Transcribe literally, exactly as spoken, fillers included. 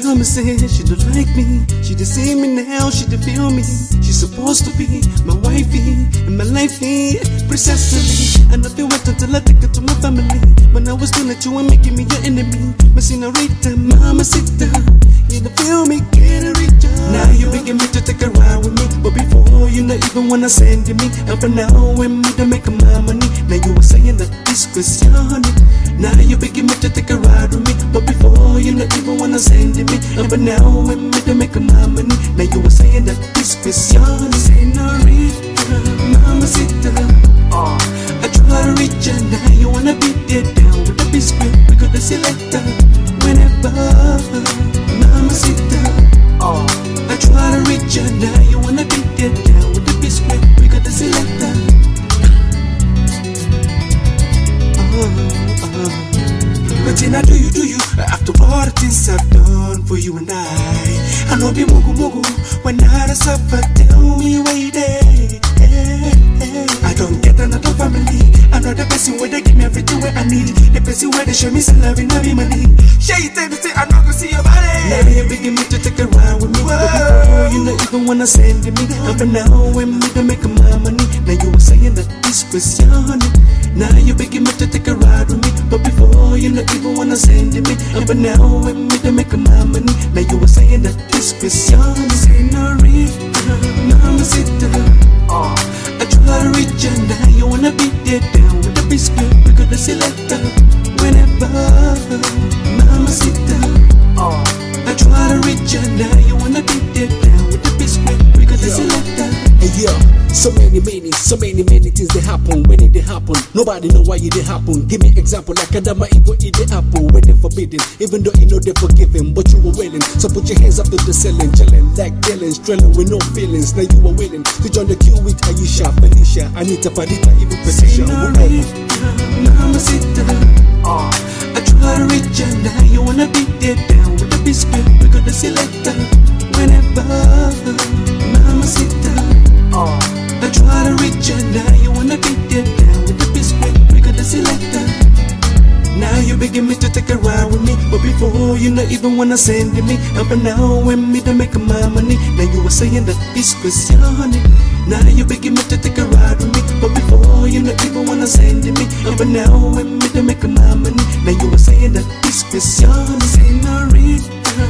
mama said she don't like me. She don't see me now, she don't feel me. She's supposed to be my wifey and my lifey, precisely. And I feel wet until I take her to my family. When I was doing it, you were making me your enemy. My senorita, mama sita, you don't feel me, can't reach her. Now you begging me to take a ride with me, but before you not even wanna send me. And for now, when me to make my money, now you were saying that this was your honey. Now you begging me to take a ride with me, but before you not even wanna send me. And for now, when me to make my money, now you were saying that this was your honey. Senorita, mama sita, oh, I try to reach her, now you wanna be there down with the biscuit. We got the selector whenever, mama sita, oh, I try to reach her, now you wanna be there down with the biscuit. We got the selector. Oh, oh. But then I do you, do you, after all the things I've done for you and I. I know be mugu mugu, when I suffer, tell me where you there. I don't get another family. I know the person where they give me everything where I need. The person where they show me some love and not me money. Share you tell me say I'm not gonna see your body. Now you're begging me to take a ride with me. But before you not even wanna send me. And for now when me to make my money, now you were saying that this was your honey. Now you're begging me to take a ride with me. But before you not even wanna send me. And for now when me to make my money, now you were saying that this was your honey. Senorita, mama sita, oh, I try to reach her, now you wanna be there down with the biscuit. We got the selector whenever, mama sita, oh, I try to reach her, now you wanna be there down with the biscuit. We got the selector. Hey, yeah, so many, many, so many, many things they happen. When it they happen, nobody know why it they happen. Give me example like Adama Ego eat the apple when they forbidden, even though you know they forgiven, but you were willing. So put your hands up to the ceiling, chilling like Dylan, strelling with no feelings. Now you were willing to join the queue with Aisha, Felicia, Anita, Padita, even Patricia. Mama sita, oh, I try to reach her, now you wanna be there down with the biscuit. We got the selector whenever, mama sita, oh, I try to reach her, now you wanna be there down with the biscuit. We got the selector. Now you begging me to take a ride with me, but before you not even wanna send me. And for now when me to make my money, now you were saying that this was your honey. Now you begging me to take a ride with me, but before you not even wanna send me. And for now when me to make my money, now you were saying that this was your honey. Senorita,